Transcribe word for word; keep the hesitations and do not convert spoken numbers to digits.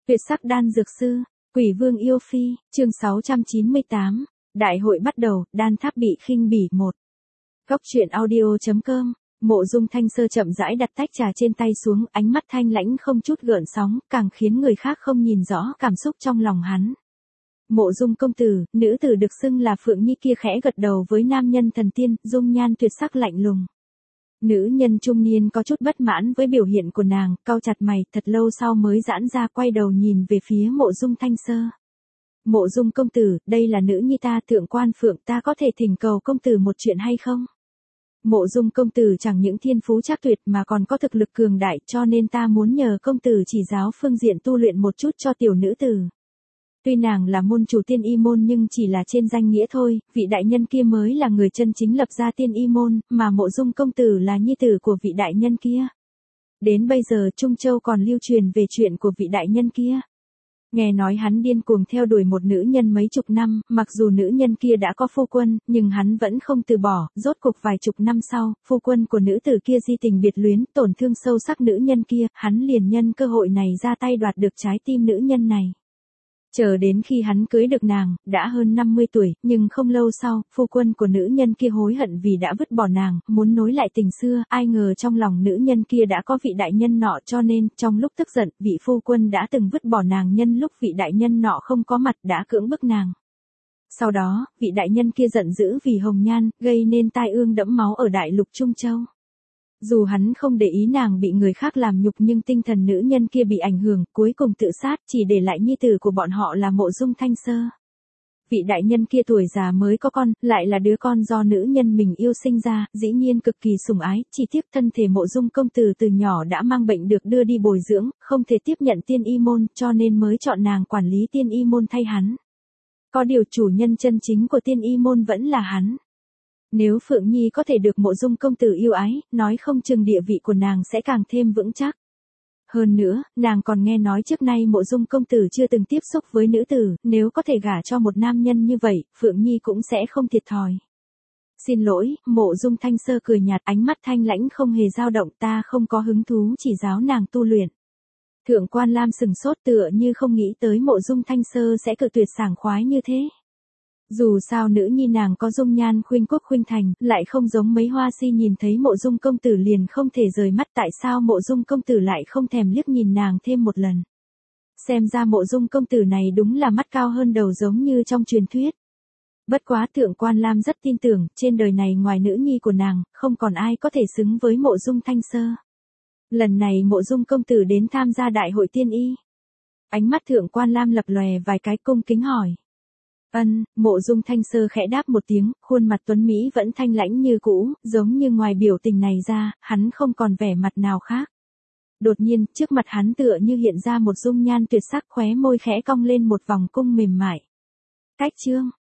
Tuyệt sắc đan dược sư, Quỷ Vương yêu phi, chương sáu trăm chín mươi tám. Đại hội bắt đầu, đan tháp bị khinh bỉ một. Góc truyện audio chấm com. Mộ Dung Thanh Sơ chậm rãi đặt tách trà trên tay xuống, ánh mắt thanh lãnh không chút gợn sóng, càng khiến người khác không nhìn rõ cảm xúc trong lòng hắn. Mộ Dung công tử, nữ tử được xưng là Phượng Nhi kia khẽ gật đầu với nam nhân thần tiên, dung nhan tuyệt sắc lạnh lùng. Nữ nhân trung niên có chút bất mãn với biểu hiện của nàng, cau chặt mày, thật lâu sau mới giãn ra quay đầu nhìn về phía Mộ Dung Thanh Sơ. Mộ Dung công tử, đây là nữ nhi ta, Thượng Quan Phượng, ta có thể thỉnh cầu công tử một chuyện hay không? Mộ Dung công tử chẳng những thiên phú trác tuyệt mà còn có thực lực cường đại, cho nên ta muốn nhờ công tử chỉ giáo phương diện tu luyện một chút cho tiểu nữ tử. Tuy nàng là môn chủ tiên y môn nhưng chỉ là trên danh nghĩa thôi, vị đại nhân kia mới là người chân chính lập ra tiên y môn, mà Mộ Dung công tử là nhi tử của vị đại nhân kia. Đến bây giờ Trung Châu còn lưu truyền về chuyện của vị đại nhân kia. Nghe nói hắn điên cuồng theo đuổi một nữ nhân mấy chục năm, mặc dù nữ nhân kia đã có phu quân, nhưng hắn vẫn không từ bỏ, rốt cuộc vài chục năm sau, phu quân của nữ tử kia di tình biệt luyến, tổn thương sâu sắc nữ nhân kia, hắn liền nhân cơ hội này ra tay đoạt được trái tim nữ nhân này. Chờ đến khi hắn cưới được nàng, đã hơn năm mươi tuổi, nhưng không lâu sau, phu quân của nữ nhân kia hối hận vì đã vứt bỏ nàng, muốn nối lại tình xưa, ai ngờ trong lòng nữ nhân kia đã có vị đại nhân nọ, cho nên, trong lúc tức giận, vị phu quân đã từng vứt bỏ nàng nhân lúc vị đại nhân nọ không có mặt đã cưỡng bức nàng. Sau đó, vị đại nhân kia giận dữ vì hồng nhan, gây nên tai ương đẫm máu ở đại lục Trung Châu. Dù hắn không để ý nàng bị người khác làm nhục nhưng tinh thần nữ nhân kia bị ảnh hưởng, cuối cùng tự sát, chỉ để lại nhi tử của bọn họ là Mộ Dung Thanh Sơ. Vị đại nhân kia tuổi già mới có con, lại là đứa con do nữ nhân mình yêu sinh ra, dĩ nhiên cực kỳ sủng ái, chỉ tiếc thân thể Mộ Dung công tử từ nhỏ đã mang bệnh được đưa đi bồi dưỡng, không thể tiếp nhận tiên y môn, cho nên mới chọn nàng quản lý tiên y môn thay hắn. Có điều chủ nhân chân chính của tiên y môn vẫn là hắn. Nếu Phượng Nhi có thể được Mộ Dung công tử yêu ái, nói không chừng địa vị của nàng sẽ càng thêm vững chắc. Hơn nữa, nàng còn nghe nói trước nay Mộ Dung công tử chưa từng tiếp xúc với nữ tử, nếu có thể gả cho một nam nhân như vậy, Phượng Nhi cũng sẽ không thiệt thòi. Xin lỗi, Mộ Dung Thanh Sơ cười nhạt, ánh mắt thanh lãnh không hề dao động, ta không có hứng thú chỉ giáo nàng tu luyện. Thượng Quan Lam sừng sốt tựa như không nghĩ tới Mộ Dung Thanh Sơ sẽ cự tuyệt sảng khoái như thế. Dù sao nữ nhi nàng có dung nhan khuynh quốc khuynh thành, lại không giống mấy hoa si nhìn thấy Mộ Dung công tử liền không thể rời mắt, tại sao Mộ Dung công tử lại không thèm liếc nhìn nàng thêm một lần. Xem ra Mộ Dung công tử này đúng là mắt cao hơn đầu giống như trong truyền thuyết. Bất quá Thượng Quan Lam rất tin tưởng, trên đời này ngoài nữ nhi của nàng, không còn ai có thể xứng với Mộ Dung Thanh Sơ. Lần này Mộ Dung công tử đến tham gia đại hội tiên y. Ánh mắt Thượng Quan Lam lập lòe vài cái, cung kính hỏi. Ân, Mộ Dung Thanh Sơ khẽ đáp một tiếng, khuôn mặt tuấn Mỹ vẫn thanh lãnh như cũ, giống như ngoài biểu tình này ra, hắn không còn vẻ mặt nào khác. Đột nhiên, trước mặt hắn tựa như hiện ra một dung nhan tuyệt sắc, khóe môi khẽ cong lên một vòng cung mềm mại. Cách chương,